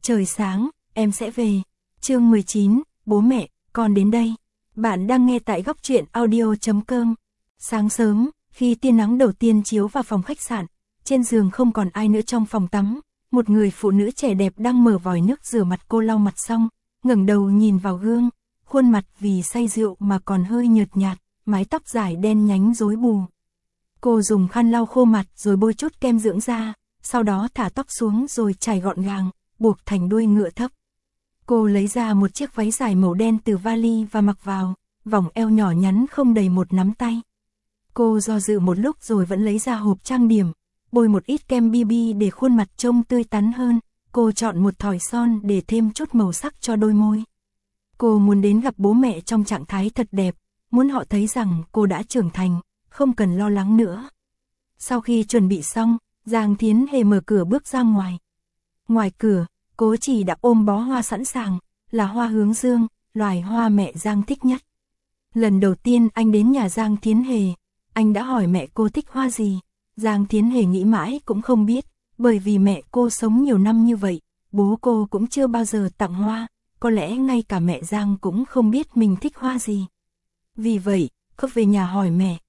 Trời sáng, em sẽ về. Chương 19, bố mẹ, con đến đây. Bạn đang nghe tại góc truyện audio.com. Sáng sớm, khi tia nắng đầu tiên chiếu vào phòng khách sạn, trên giường không còn ai nữa trong phòng tắm, một người phụ nữ trẻ đẹp đang mở vòi nước rửa mặt. Cô lau mặt xong, ngẩng đầu nhìn vào gương, khuôn mặt vì say rượu mà còn hơi nhợt nhạt, mái tóc dài đen nhánh rối bù. Cô dùng khăn lau khô mặt rồi bôi chút kem dưỡng da, sau đó thả tóc xuống rồi chải gọn gàng, buộc thành đuôi ngựa thấp. Cô lấy ra một chiếc váy dài màu đen từ vali và mặc vào, vòng eo nhỏ nhắn không đầy một nắm tay. Cô do dự một lúc rồi vẫn lấy ra hộp trang điểm, bôi một ít kem BB để khuôn mặt trông tươi tắn hơn. Cô chọn một thỏi son để thêm chút màu sắc cho đôi môi. Cô muốn đến gặp bố mẹ trong trạng thái thật đẹp, muốn họ thấy rằng cô đã trưởng thành, không cần lo lắng nữa. Sau khi chuẩn bị xong, Giang Thiến Hề mở cửa bước ra ngoài. Ngoài cửa, Cố Chỉ đã ôm bó hoa sẵn sàng, là hoa hướng dương, loài hoa mẹ Giang thích nhất. Lần đầu tiên anh đến nhà Giang Thiến Hề, anh đã hỏi mẹ cô thích hoa gì. Giang Thiến Hề nghĩ mãi cũng không biết, bởi vì mẹ cô sống nhiều năm như vậy, bố cô cũng chưa bao giờ tặng hoa, có lẽ ngay cả mẹ Giang cũng không biết mình thích hoa gì. Vì vậy, cô về nhà hỏi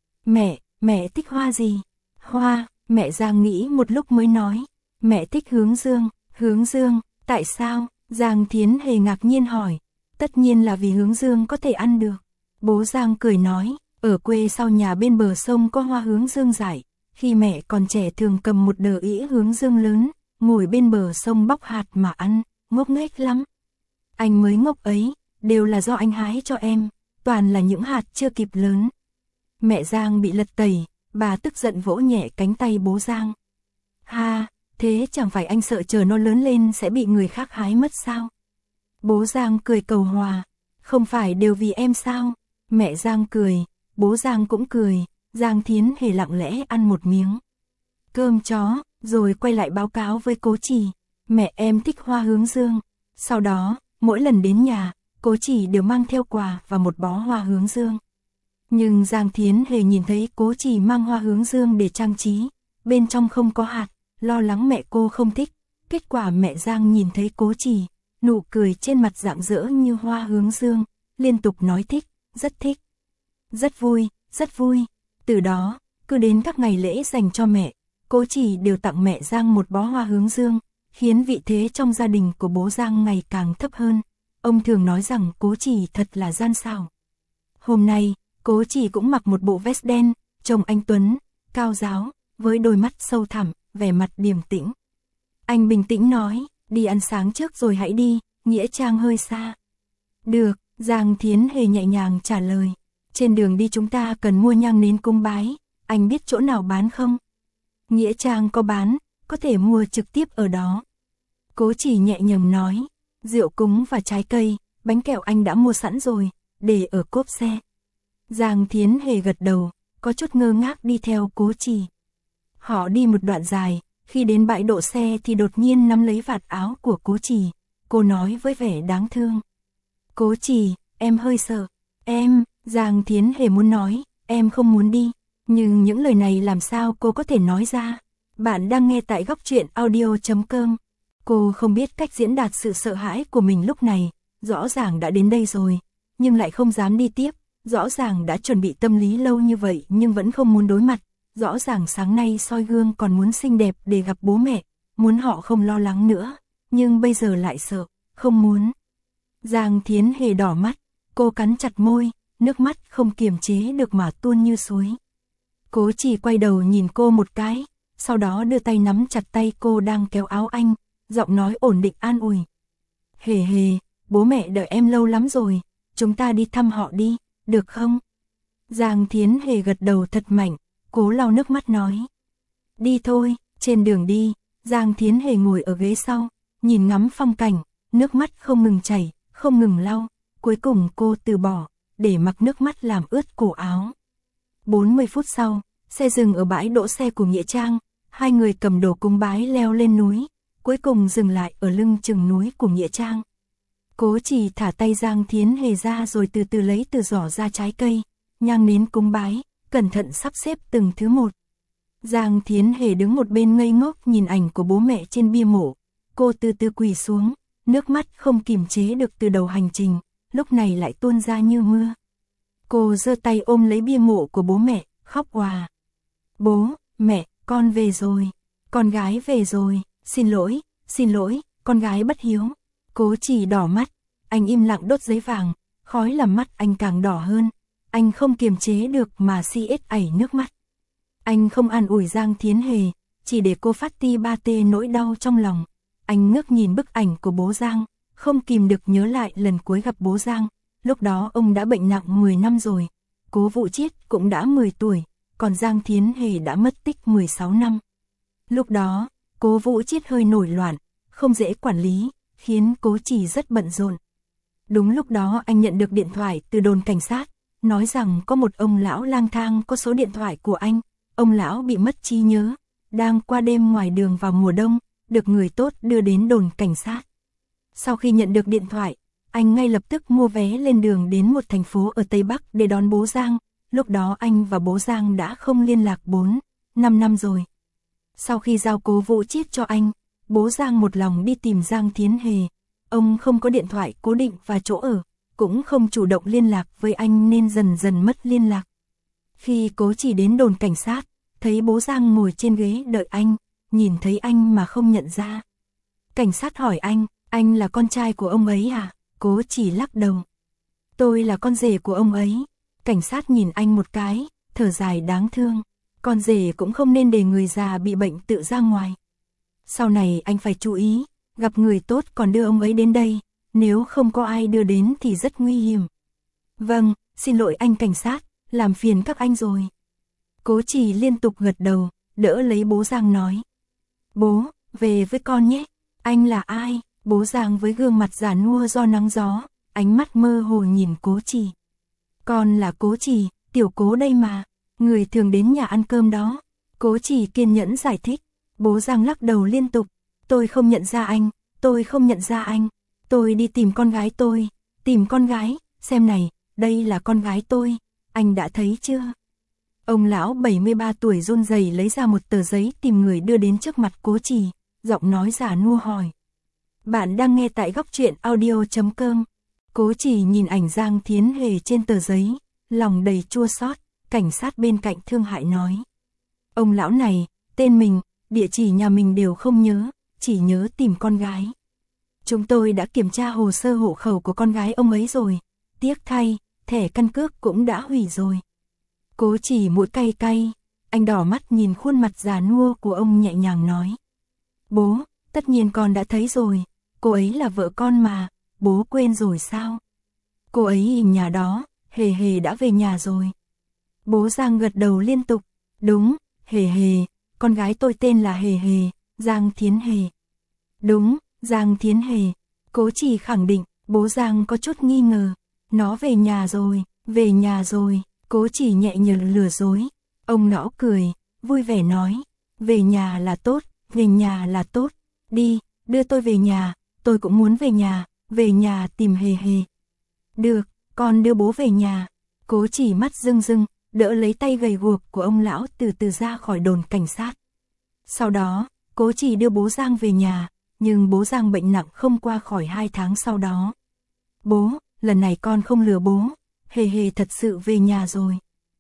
mẹ thích hoa gì? Hoa, mẹ Giang nghĩ một lúc mới nói, mẹ thích hướng dương, tại sao? Giang Thiến Hề ngạc nhiên hỏi, tất nhiên là vì hướng dương có thể ăn được. Bố Giang cười nói, ở quê sau nhà bên bờ sông có hoa hướng dương dại, khi mẹ còn trẻ thường cầm một đờ ĩa hướng dương lớn, ngồi bên bờ sông bóc hạt mà ăn, ngốc nghếch lắm. Anh mới ngốc ấy, đều là do anh hái cho em, toàn là những hạt chưa kịp lớn. Mẹ Giang bị lật tẩy, bà tức giận vỗ nhẹ cánh tay bố Giang. Ha, thế chẳng phải anh sợ chờ nó lớn lên sẽ bị người khác hái mất sao? Bố Giang cười cầu hòa, không phải đều vì em sao? Mẹ Giang cười, bố Giang cũng cười, Giang Thiến Hề lặng lẽ ăn một miếng cơm chó, rồi quay lại báo cáo với Cố Chỉ, mẹ em thích hoa hướng dương. Sau đó, mỗi lần đến nhà, Cố Chỉ đều mang theo quà và một bó hoa hướng dương. Nhưng Giang Thiến Hề nhìn thấy Cố Chỉ mang hoa hướng dương để trang trí, bên trong không có hạt, lo lắng mẹ cô không thích. Kết quả mẹ Giang nhìn thấy Cố Chỉ, nụ cười trên mặt rạng rỡ như hoa hướng dương, liên tục nói thích, rất vui. Từ đó, cứ đến các ngày lễ dành cho mẹ, Cố Chỉ đều tặng mẹ Giang một bó hoa hướng dương, khiến vị thế trong gia đình của bố Giang ngày càng thấp hơn. Ông thường nói rằng Cố Chỉ thật là gian xảo. Hôm nay, Cố Chỉ cũng mặc một bộ vest đen, trông anh tuấn, cao ráo, với đôi mắt sâu thẳm, vẻ mặt điềm tĩnh. Anh bình tĩnh nói, đi ăn sáng trước rồi hãy đi, nghĩa trang hơi xa. Được, Giang Thiến Hề nhẹ nhàng trả lời. Trên đường đi chúng ta cần mua nhang nến cúng bái, anh biết chỗ nào bán không? Nghĩa trang có bán, có thể mua trực tiếp ở đó. Cố Chỉ nhẹ nhàng nói, rượu cúng và trái cây, bánh kẹo anh đã mua sẵn rồi, để ở cốp xe. Giang Thiến Hề gật đầu, có chút ngơ ngác đi theo Cố Chỉ. Họ đi một đoạn dài, khi đến bãi đỗ xe thì đột nhiên nắm lấy vạt áo của Cố Chỉ. Cô nói với vẻ đáng thương. Cố Chỉ, em hơi sợ. Giang Thiến Hề muốn nói, em không muốn đi. Nhưng những lời này làm sao cô có thể nói ra? Bạn đang nghe tại góc truyện audio.com. Cô không biết cách diễn đạt sự sợ hãi của mình lúc này, rõ ràng đã đến đây rồi, nhưng lại không dám đi tiếp, rõ ràng đã chuẩn bị tâm lý lâu như vậy nhưng vẫn không muốn đối mặt, rõ ràng sáng nay soi gương còn muốn xinh đẹp để gặp bố mẹ, muốn họ không lo lắng nữa, nhưng bây giờ lại sợ, không muốn. Giang Thiến Hề đỏ mắt, cô cắn chặt môi, nước mắt không kiềm chế được mà tuôn như suối. Cố Chỉ quay đầu nhìn cô một cái, sau đó đưa tay nắm chặt tay cô đang kéo áo anh, giọng nói ổn định an ủi. Hề Hề, bố mẹ đợi em lâu lắm rồi, chúng ta đi thăm họ đi, được không? Giang Thiến Hề gật đầu thật mạnh, cố lau nước mắt nói. Đi thôi. Trên đường đi, Giang Thiến Hề ngồi ở ghế sau, nhìn ngắm phong cảnh, nước mắt không ngừng chảy, không ngừng lau, cuối cùng cô từ bỏ, để mặc nước mắt làm ướt cổ áo. 40 phút sau, xe dừng ở bãi đỗ xe của nghĩa trang, hai người cầm đồ cúng bái leo lên núi, cuối cùng dừng lại ở lưng chừng núi của nghĩa trang. Cố Chỉ thả tay Giang Thiến Hề ra rồi từ từ lấy từ giỏ ra trái cây, nhang nến cúng bái, cẩn thận sắp xếp từng thứ một. Giang Thiến Hề đứng một bên ngây ngốc nhìn ảnh của bố mẹ trên bia mộ. Cô từ từ quỳ xuống, nước mắt không kìm chế được từ đầu hành trình, lúc này lại tuôn ra như mưa. Cô giơ tay ôm lấy bia mộ của bố mẹ, khóc òa. Bố, mẹ, con về rồi, con gái về rồi, xin lỗi, con gái bất hiếu. Cố Chỉ đỏ mắt, anh im lặng đốt giấy vàng, khói làm mắt anh càng đỏ hơn, anh không kiềm chế được mà xiết ảy nước mắt. Anh không an ủi Giang Thiến Hề, chỉ để cô phát ti ba tê nỗi đau trong lòng. Anh ngước nhìn bức ảnh của bố Giang, không kìm được nhớ lại lần cuối gặp bố Giang, lúc đó ông đã bệnh nặng 10 năm rồi, Cố Vũ Chiết cũng đã 10 tuổi, còn Giang Thiến Hề đã mất tích 16 năm. Lúc đó, Cố Vũ Chiết hơi nổi loạn, không dễ quản lý, khiến Cố Chỉ rất bận rộn. Đúng lúc đó anh nhận được điện thoại từ đồn cảnh sát, nói rằng có một ông lão lang thang có số điện thoại của anh, ông lão bị mất trí nhớ, đang qua đêm ngoài đường vào mùa đông, được người tốt đưa đến đồn cảnh sát. Sau khi nhận được điện thoại, anh ngay lập tức mua vé lên đường đến một thành phố ở Tây Bắc để đón bố Giang, lúc đó anh và bố Giang đã không liên lạc 4-5 năm rồi. Sau khi giao Cố Vũ Chiết cho anh, bố Giang một lòng đi tìm Giang Thiến Hề, ông không có điện thoại cố định và chỗ ở, cũng không chủ động liên lạc với anh nên dần dần mất liên lạc. Khi Cố Chỉ đến đồn cảnh sát, thấy bố Giang ngồi trên ghế đợi anh, nhìn thấy anh mà không nhận ra. Cảnh sát hỏi anh là con trai của ông ấy à? Cố Chỉ lắc đầu. Tôi là con rể của ông ấy. Cảnh sát nhìn anh một cái, thở dài đáng thương. Con rể cũng không nên để người già bị bệnh tự ra ngoài. Sau này anh phải chú ý, gặp người tốt còn đưa ông ấy đến đây, nếu không có ai đưa đến thì rất nguy hiểm. Vâng, xin lỗi anh cảnh sát, làm phiền các anh rồi. Cố Chỉ liên tục gật đầu, đỡ lấy bố Giang nói. Bố, về với con nhé. Anh là ai? Bố Giang với gương mặt già nua do nắng gió, ánh mắt mơ hồ nhìn Cố Chỉ. Con là Cố Chỉ, tiểu Cố đây mà, người thường đến nhà ăn cơm đó. Cố Chỉ kiên nhẫn giải thích. Bố Giang lắc đầu liên tục. Tôi không nhận ra anh, tôi không nhận ra anh. Tôi đi tìm con gái tôi. Tìm con gái, xem này, đây là con gái tôi. Anh đã thấy chưa? Ông lão 73 tuổi run rẩy lấy ra một tờ giấy tìm người đưa đến trước mặt Cố Chỉ, giọng nói già nua hỏi. Bạn đang nghe tại góc truyện audio.com. Cố Chỉ nhìn ảnh Giang Thiến Hề trên tờ giấy, lòng đầy chua xót. Cảnh sát bên cạnh thương hại nói. Ông lão này, tên mình, địa chỉ nhà mình đều không nhớ, chỉ nhớ tìm con gái. Chúng tôi đã kiểm tra hồ sơ hộ khẩu của con gái ông ấy rồi, tiếc thay, thẻ căn cước cũng đã hủy rồi. Cố Chỉ mũi cay cay, anh đỏ mắt nhìn khuôn mặt già nua của ông nhẹ nhàng nói. Bố, tất nhiên con đã thấy rồi, cô ấy là vợ con mà, bố quên rồi sao? Cô ấy in nhà đó, Hề Hề đã về nhà rồi. Bố Giang gật đầu liên tục, đúng, Hề Hề, con gái tôi tên là Hề Hề, Giang Thiến Hề. Đúng, Giang Thiến Hề. Cố Chỉ khẳng định, bố Giang có chút nghi ngờ, nó về nhà rồi, về nhà rồi. Cố Chỉ nhẹ nhàng lừa dối. Ông lão cười, vui vẻ nói, về nhà là tốt, về nhà là tốt. Đi, đưa tôi về nhà, tôi cũng muốn về nhà tìm Hề Hề. Được, con đưa bố về nhà. Cố Chỉ mắt rưng rưng, đỡ lấy tay gầy guộc của ông lão từ từ ra khỏi đồn cảnh sát. Sau đó, Cố Chỉ đưa bố Giang về nhà, nhưng bố Giang bệnh nặng không qua khỏi 2 tháng sau đó. Bố, lần này con không lừa bố, Hề Hề thật sự về nhà rồi.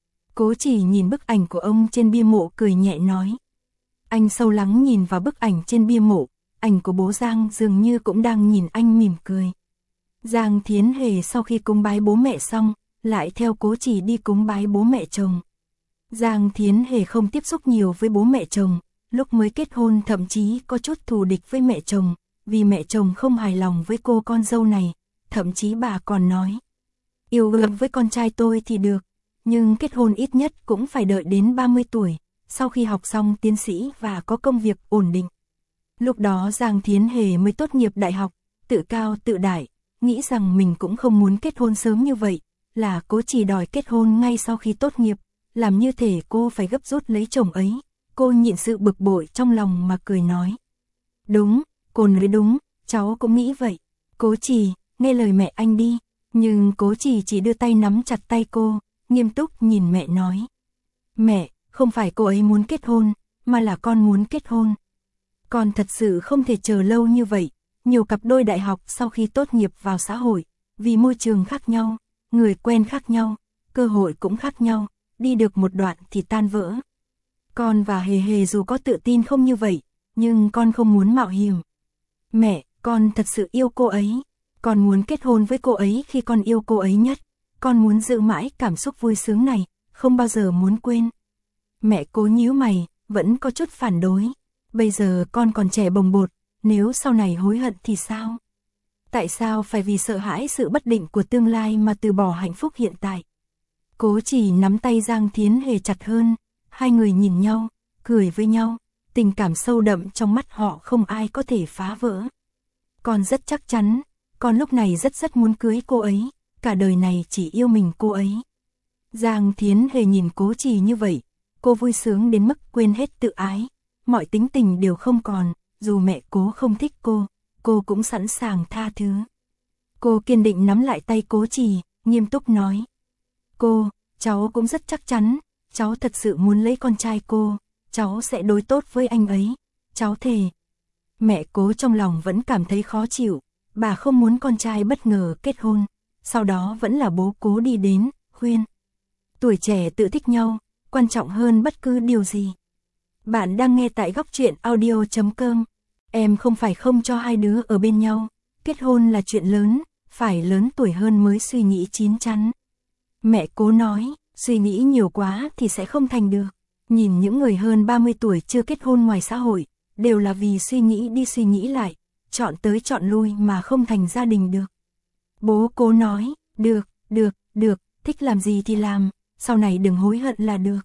Cố Chỉ nhìn bức ảnh của ông trên bia mộ cười nhẹ nói. Anh sâu lắng nhìn vào bức ảnh trên bia mộ, ảnh của bố Giang dường như cũng đang nhìn anh mỉm cười. Giang Thiến Hề sau khi cúng bái bố mẹ xong, lại theo Cố Chỉ đi cúng bái bố mẹ chồng. Giang Thiến Hề không tiếp xúc nhiều với bố mẹ chồng, lúc mới kết hôn thậm chí có chút thù địch với mẹ chồng, vì mẹ chồng không hài lòng với cô con dâu này, thậm chí bà còn nói. Yêu đương với con trai tôi thì được, nhưng kết hôn ít nhất cũng phải đợi đến 30 tuổi, sau khi học xong tiến sĩ và có công việc ổn định. Lúc đó Giang Thiến Hề mới tốt nghiệp đại học, tự cao tự đại, nghĩ rằng mình cũng không muốn kết hôn sớm như vậy, là Cố Chỉ đòi kết hôn ngay sau khi tốt nghiệp, làm như thể cô phải gấp rút lấy chồng ấy. Cô nhịn sự bực bội trong lòng mà cười nói. Đúng, cô nói đúng, cháu cũng nghĩ vậy. Cố Chỉ, nghe lời mẹ anh đi. Nhưng Cố Chỉ đưa tay nắm chặt tay cô, nghiêm túc nhìn mẹ nói. Mẹ, không phải cô ấy muốn kết hôn, mà là con muốn kết hôn. Con thật sự không thể chờ lâu như vậy, nhiều cặp đôi đại học sau khi tốt nghiệp vào xã hội, vì môi trường khác nhau, người quen khác nhau, cơ hội cũng khác nhau, đi được một đoạn thì tan vỡ. Con và Hề Hề dù có tự tin không như vậy, nhưng con không muốn mạo hiểm. Mẹ, con thật sự yêu cô ấy. Con muốn kết hôn với cô ấy khi con yêu cô ấy nhất. Con muốn giữ mãi cảm xúc vui sướng này, không bao giờ muốn quên. Mẹ Cố nhíu mày, vẫn có chút phản đối. Bây giờ con còn trẻ bồng bột, nếu sau này hối hận thì sao? Tại sao phải vì sợ hãi sự bất định của tương lai mà từ bỏ hạnh phúc hiện tại? Cố Chỉ nắm tay Giang Thiến Hề chặt hơn, hai người nhìn nhau, cười với nhau, tình cảm sâu đậm trong mắt họ không ai có thể phá vỡ. Con rất chắc chắn, con lúc này rất muốn cưới cô ấy, cả đời này chỉ yêu mình cô ấy. Giang Thiến Hề nhìn Cố Chỉ như vậy, cô vui sướng đến mức quên hết tự ái, mọi tính tình đều không còn, dù mẹ Cố không thích cô cũng sẵn sàng tha thứ. Cô kiên định nắm lại tay Cố Chỉ, nghiêm túc nói. Cháu cũng rất chắc chắn, cháu thật sự muốn lấy con trai cô, cháu sẽ đối tốt với anh ấy, cháu thề. Mẹ Cố trong lòng vẫn cảm thấy khó chịu, bà không muốn con trai bất ngờ kết hôn, sau đó vẫn là bố Cố đi đến, khuyên. Tuổi trẻ tự thích nhau, quan trọng hơn bất cứ điều gì. Bạn đang nghe tại Góc Truyện Audio.com. Em không phải không cho hai đứa ở bên nhau, kết hôn là chuyện lớn, phải lớn tuổi hơn mới suy nghĩ chín chắn. Mẹ Cố nói, suy nghĩ nhiều quá thì sẽ không thành được. Nhìn những người hơn 30 tuổi chưa kết hôn ngoài xã hội, đều là vì suy nghĩ đi suy nghĩ lại, chọn tới chọn lui mà không thành gia đình được. Bố Cố nói, được, thích làm gì thì làm, sau này đừng hối hận là được.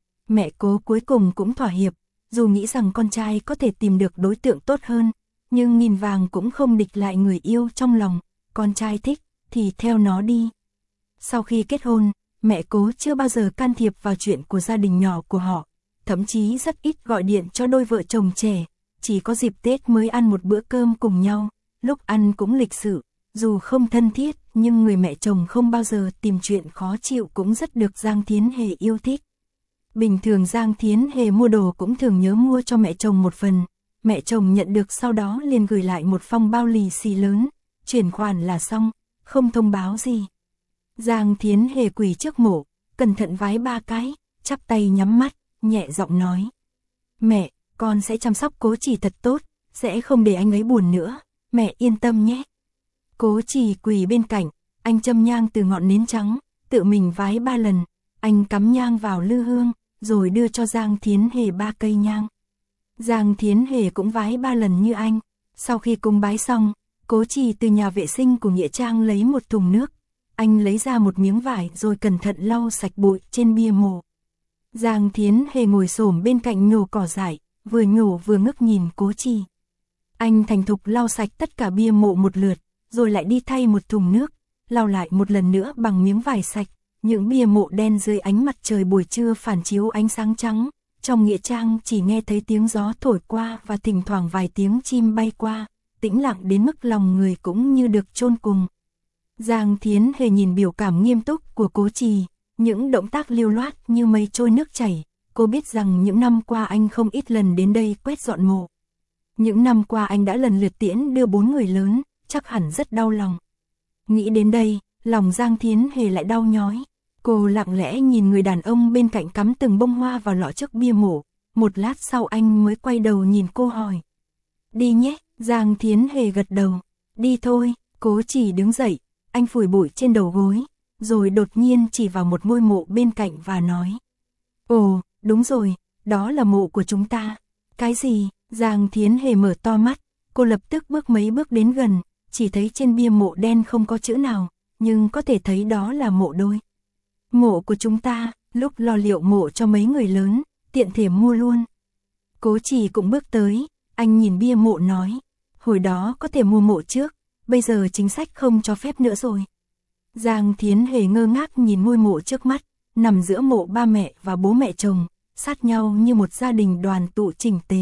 Mẹ Cố cuối cùng cũng thỏa hiệp, dù nghĩ rằng con trai có thể tìm được đối tượng tốt hơn, nhưng nghìn vàng cũng không địch lại người yêu trong lòng, con trai thích thì theo nó đi. Sau khi kết hôn, mẹ Cố chưa bao giờ can thiệp vào chuyện của gia đình nhỏ của họ, thậm chí rất ít gọi điện cho đôi vợ chồng trẻ, chỉ có dịp Tết mới ăn một bữa cơm cùng nhau, lúc ăn cũng lịch sự, dù không thân thiết nhưng người mẹ chồng không bao giờ tìm chuyện khó chịu cũng rất được Giang Thiến Hề yêu thích. Bình thường Giang Thiến Hề mua đồ cũng thường nhớ mua cho mẹ chồng một phần, mẹ chồng nhận được sau đó liền gửi lại một phong bao lì xì lớn, chuyển khoản là xong, không thông báo gì. Giang Thiến Hề quỳ trước mộ, cẩn thận vái 3 cái, chắp tay nhắm mắt, nhẹ giọng nói. Mẹ, con sẽ chăm sóc Cố Chỉ thật tốt, sẽ không để anh ấy buồn nữa, mẹ yên tâm nhé. Cố Chỉ quỳ bên cạnh, anh châm nhang từ ngọn nến trắng, tự mình vái 3 lần, anh cắm nhang vào lư hương, rồi đưa cho Giang Thiến Hề 3 cây nhang. Giang Thiến Hề cũng vái 3 lần như anh, sau khi cúng bái xong, Cố Chỉ từ nhà vệ sinh của nghĩa trang lấy một thùng nước, anh lấy ra một miếng vải rồi cẩn thận lau sạch bụi trên bia mộ. Giang Thiến Hề ngồi xổm bên cạnh nhổ cỏ dại, vừa nhổ vừa ngước nhìn Cố Chỉ. Anh thành thục lau sạch tất cả bia mộ một lượt, rồi lại đi thay một thùng nước, lau lại một lần nữa bằng miếng vải sạch. Những bia mộ đen dưới ánh mặt trời buổi trưa phản chiếu ánh sáng trắng, trong nghĩa trang chỉ nghe thấy tiếng gió thổi qua và thỉnh thoảng vài tiếng chim bay qua, tĩnh lặng đến mức lòng người cũng như được chôn cùng. Giang Thiến Hề nhìn biểu cảm nghiêm túc của Cố Chỉ, những động tác lưu loát như mây trôi nước chảy, cô biết rằng những năm qua anh không ít lần đến đây quét dọn mộ. Những năm qua anh đã lần lượt tiễn đưa 4 người lớn, chắc hẳn rất đau lòng. Nghĩ đến đây, lòng Giang Thiến Hề lại đau nhói. Cô lặng lẽ nhìn người đàn ông bên cạnh cắm từng bông hoa vào lọ trước bia mộ, một lát sau anh mới quay đầu nhìn cô hỏi. Đi nhé, Giang Thiến Hề gật đầu. Đi thôi, Cố Chỉ đứng dậy, anh phủi bụi trên đầu gối, rồi đột nhiên chỉ vào một ngôi mộ bên cạnh và nói. Ồ, đúng rồi, đó là mộ của chúng ta. Cái gì? Giang Thiến Hề mở to mắt, cô lập tức bước mấy bước đến gần, chỉ thấy trên bia mộ đen không có chữ nào, nhưng có thể thấy đó là mộ đôi. Mộ của chúng ta, lúc lo liệu mộ cho mấy người lớn, tiện thể mua luôn. Cố Chỉ cũng bước tới, anh nhìn bia mộ nói, hồi đó có thể mua mộ trước, bây giờ chính sách không cho phép nữa rồi. Giang Thiến Hề ngơ ngác nhìn ngôi mộ trước mắt, nằm giữa mộ ba mẹ và bố mẹ chồng, sát nhau như một gia đình đoàn tụ chỉnh tề.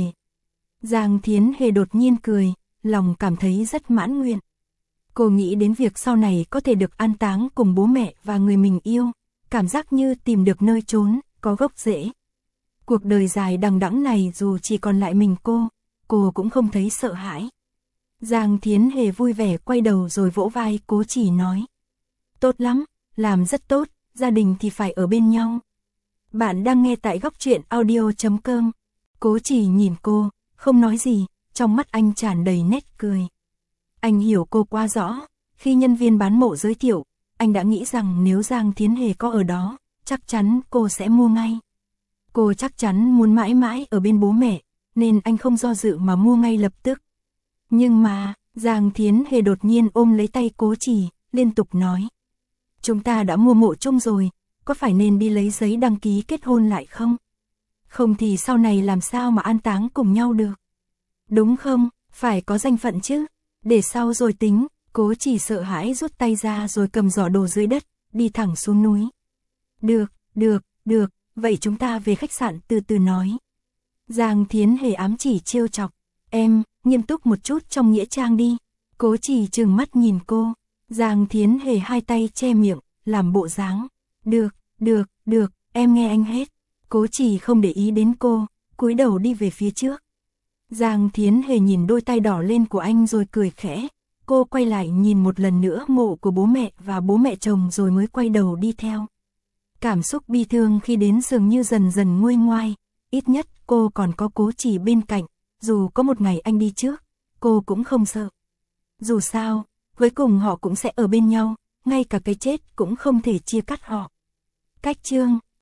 Giang Thiến Hề đột nhiên cười, lòng cảm thấy rất mãn nguyện. Cô nghĩ đến việc sau này có thể được an táng cùng bố mẹ và người mình yêu, cảm giác như tìm được nơi trốn, có gốc rễ. Cuộc đời dài đằng đẵng này dù chỉ còn lại mình cô cũng không thấy sợ hãi. Giang Thiến Hề vui vẻ quay đầu rồi vỗ vai Cố Chỉ nói. Tốt lắm, làm rất tốt, gia đình thì phải ở bên nhau. Bạn đang nghe tại góc truyện audio.com. Cố Chỉ nhìn cô, không nói gì, trong mắt anh tràn đầy nét cười. Anh hiểu cô quá rõ, khi nhân viên bán mộ giới thiệu, anh đã nghĩ rằng nếu Giang Thiến Hề có ở đó, chắc chắn cô sẽ mua ngay. Cô chắc chắn muốn mãi mãi ở bên bố mẹ, nên anh không do dự mà mua ngay lập tức. Nhưng mà, Giang Thiến Hề đột nhiên ôm lấy tay Cố Chỉ, liên tục nói. Chúng ta đã mua mộ chung rồi, có phải nên đi lấy giấy đăng ký kết hôn lại không? Không thì sau này làm sao mà an táng cùng nhau được? Đúng không, phải có danh phận chứ, để sau rồi tính. Cố Chỉ sợ hãi rút tay ra rồi cầm giỏ đồ dưới đất, đi thẳng xuống núi. Được, vậy chúng ta về khách sạn từ từ nói. Giang Thiến Hề ám chỉ trêu chọc. Em, nghiêm túc một chút trong nghĩa trang đi. Cố Chỉ trừng mắt nhìn cô. Giang Thiến Hề hai tay che miệng, làm bộ dáng. Được, em nghe anh hết. Cố Chỉ không để ý đến cô, cúi đầu đi về phía trước. Giang Thiến Hề nhìn đôi tay đỏ lên của anh rồi cười khẽ. Cô quay lại nhìn một lần nữa mộ của bố mẹ và bố mẹ chồng rồi mới quay đầu đi theo. Cảm xúc bi thương khi đến dường như dần dần nguôi ngoai, ít nhất cô còn có Cố Chỉ bên cạnh, dù có một ngày anh đi trước, cô cũng không sợ. Dù sao, cuối cùng họ cũng sẽ ở bên nhau, ngay cả cái chết cũng không thể chia cắt họ. Cách chương